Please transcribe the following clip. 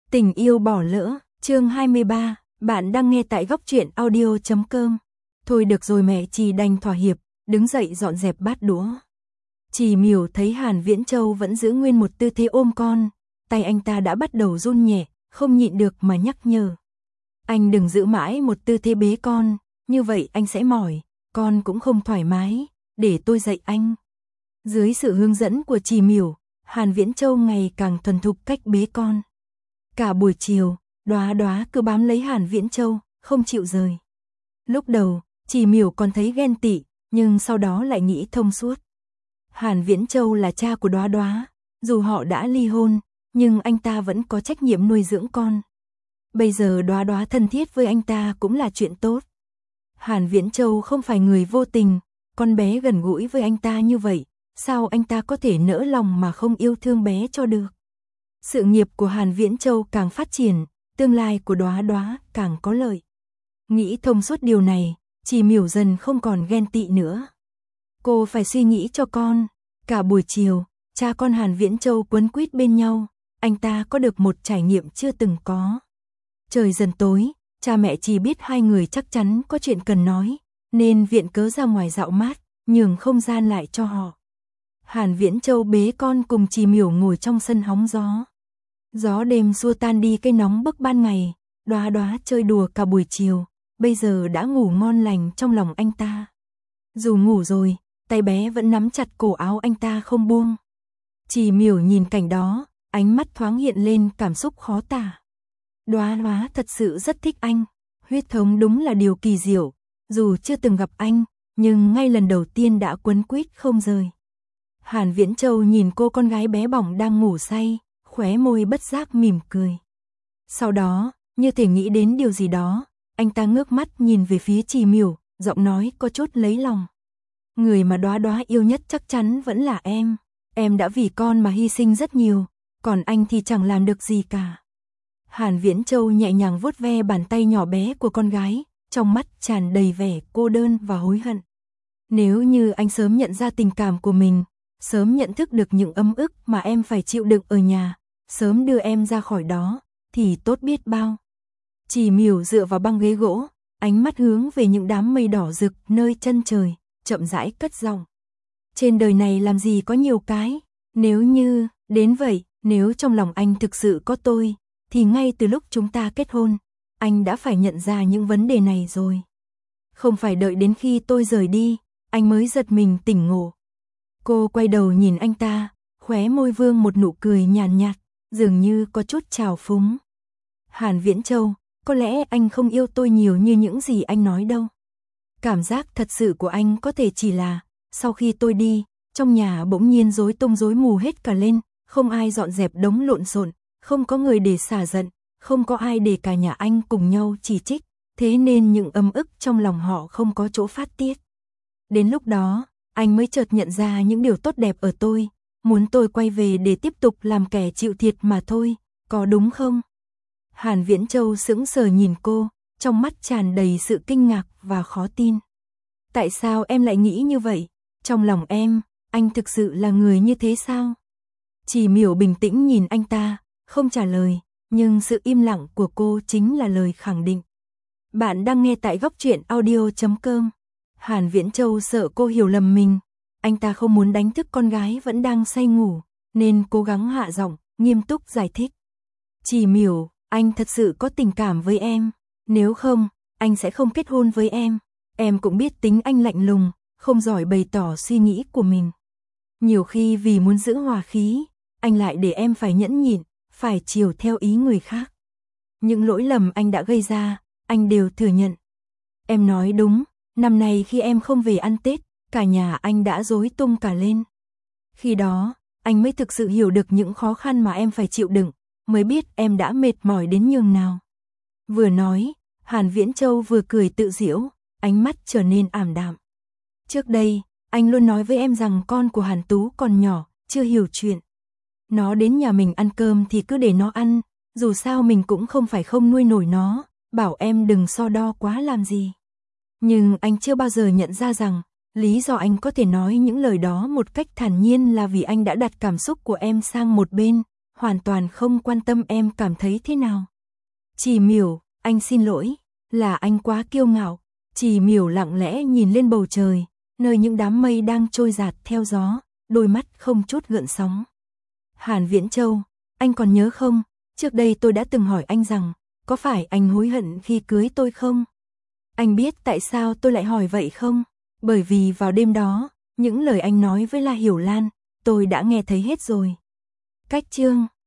Tình yêu bỏ lỡ, chương 23, bạn đang nghe tại góc truyện audio.com. Thôi được rồi, mẹ Trì đành thỏa hiệp, đứng dậy dọn dẹp bát đũa. Trì Miểu thấy Hàn Viễn Châu vẫn giữ nguyên một tư thế ôm con, tay anh ta đã bắt đầu run nhẹ, không nhịn được mà nhắc nhở. Anh đừng giữ mãi một tư thế bế con, như vậy anh sẽ mỏi, con cũng không thoải mái, để tôi dạy anh. Dưới sự hướng dẫn của Trì Miểu, Hàn Viễn Châu ngày càng thuần thục cách bế con. Cả buổi chiều, Đóa Đóa cứ bám lấy Hàn Viễn Châu, không chịu rời. Lúc đầu, Trì Miểu còn thấy ghen tị, nhưng sau đó lại nghĩ thông suốt. Hàn Viễn Châu là cha của Đóa Đóa, dù họ đã ly hôn, nhưng anh ta vẫn có trách nhiệm nuôi dưỡng con. Bây giờ Đóa Đóa thân thiết với anh ta cũng là chuyện tốt. Hàn Viễn Châu không phải người vô tình, con bé gần gũi với anh ta như vậy, sao anh ta có thể nỡ lòng mà không yêu thương bé cho được. Sự nghiệp của Hàn Viễn Châu càng phát triển, tương lai của Đóa Đóa càng có lợi. Nghĩ thông suốt điều này, Trì Miểu dần không còn ghen tị nữa. Cô phải suy nghĩ cho con. Cả buổi chiều, cha con Hàn Viễn Châu quấn quýt bên nhau, anh ta có được một trải nghiệm chưa từng có. Trời dần tối, cha mẹ Trì biết hai người chắc chắn có chuyện cần nói, nên viện cớ ra ngoài dạo mát, nhường không gian lại cho họ. Hàn Viễn Châu bế con cùng Trì Miểu ngồi trong sân hóng gió. Gió đêm xua tan đi cái nóng bức ban ngày, Đóa Đóa chơi đùa cả buổi chiều, bây giờ đã ngủ ngon lành trong lòng anh ta. Dù ngủ rồi, tay bé vẫn nắm chặt cổ áo anh ta không buông. Trì Miểu nhìn cảnh đó, ánh mắt thoáng hiện lên cảm xúc khó tả. Đóa Đóa thật sự rất thích anh, huyết thống đúng là điều kỳ diệu, dù chưa từng gặp anh, nhưng ngay lần đầu tiên đã quấn quýt không rời. Hàn Viễn Châu nhìn cô con gái bé bỏng đang ngủ say, khóe môi bất giác mỉm cười. Sau đó, như thể nghĩ đến điều gì đó, anh ta ngước mắt nhìn về phía Trì Miểu, giọng nói có chút lấy lòng. Người mà Đóa Đóa yêu nhất chắc chắn vẫn là em đã vì con mà hy sinh rất nhiều, còn anh thì chẳng làm được gì cả. Hàn Viễn Châu nhẹ nhàng vuốt ve bàn tay nhỏ bé của con gái, trong mắt tràn đầy vẻ cô đơn và hối hận. Nếu như anh sớm nhận ra tình cảm của mình, sớm nhận thức được những ấm ức mà em phải chịu đựng ở nhà, sớm đưa em ra khỏi đó, thì tốt biết bao. Trì Miểu dựa vào băng ghế gỗ, ánh mắt hướng về những đám mây đỏ rực nơi chân trời, chậm rãi cất giọng. Trên đời này làm gì có nhiều cái, nếu như, đến vậy, nếu trong lòng anh thực sự có tôi, thì ngay từ lúc chúng ta kết hôn, anh đã phải nhận ra những vấn đề này rồi. Không phải đợi đến khi tôi rời đi, anh mới giật mình tỉnh ngộ. Cô quay đầu nhìn anh ta, khóe môi vương một nụ cười nhàn nhạt, dường như có chút trào phúng. Hàn Viễn Châu, có lẽ anh không yêu tôi nhiều như những gì anh nói đâu. Cảm giác thật sự của anh có thể chỉ là, sau khi tôi đi, trong nhà bỗng nhiên rối tung rối mù hết cả lên, không ai dọn dẹp đống lộn xộn, không có người để xả giận, không có ai để cả nhà anh cùng nhau chỉ trích, thế nên những ấm ức trong lòng họ không có chỗ phát tiết. Đến lúc đó, anh mới chợt nhận ra những điều tốt đẹp ở tôi, muốn tôi quay về để tiếp tục làm kẻ chịu thiệt mà thôi, có đúng không? Hàn Viễn Châu sững sờ nhìn cô, trong mắt tràn đầy sự kinh ngạc và khó tin. Tại sao em lại nghĩ như vậy? Trong lòng em, anh thực sự là người như thế sao? Trì Miểu bình tĩnh nhìn anh ta, không trả lời, nhưng sự im lặng của cô chính là lời khẳng định. Bạn đang nghe tại góc truyện audio.com. Hàn Viễn Châu sợ cô hiểu lầm mình, anh ta không muốn đánh thức con gái vẫn đang say ngủ, nên cố gắng hạ giọng, nghiêm túc giải thích. Trì Miểu, anh thật sự có tình cảm với em, nếu không, anh sẽ không kết hôn với em cũng biết tính anh lạnh lùng, không giỏi bày tỏ suy nghĩ của mình. Nhiều khi vì muốn giữ hòa khí, anh lại để em phải nhẫn nhịn, phải chiều theo ý người khác. Những lỗi lầm anh đã gây ra, anh đều thừa nhận. Em nói đúng, năm nay khi em không về ăn Tết, cả nhà anh đã rối tung cả lên. Khi đó, anh mới thực sự hiểu được những khó khăn mà em phải chịu đựng, mới biết em đã mệt mỏi đến nhường nào. Vừa nói, Hàn Viễn Châu vừa cười tự giễu, ánh mắt trở nên ảm đạm. Trước đây, anh luôn nói với em rằng con của Hàn Tú còn nhỏ, chưa hiểu chuyện. Nó đến nhà mình ăn cơm thì cứ để nó ăn, dù sao mình cũng không phải không nuôi nổi nó, bảo em đừng so đo quá làm gì. Nhưng anh chưa bao giờ nhận ra rằng, lý do anh có thể nói những lời đó một cách thản nhiên là vì anh đã đặt cảm xúc của em sang một bên, hoàn toàn không quan tâm em cảm thấy thế nào. Chỉ Miểu, anh xin lỗi, là anh quá kiêu ngạo. Chỉ Miểu lặng lẽ nhìn lên bầu trời, nơi những đám mây đang trôi dạt theo gió, đôi mắt không chút gợn sóng. Hàn Viễn Châu, anh còn nhớ không, trước đây tôi đã từng hỏi anh rằng, có phải anh hối hận khi cưới tôi không? Anh biết tại sao tôi lại hỏi vậy không? Bởi vì vào đêm đó, những lời anh nói với La Hiểu Lan, tôi đã nghe thấy hết rồi. Cách chương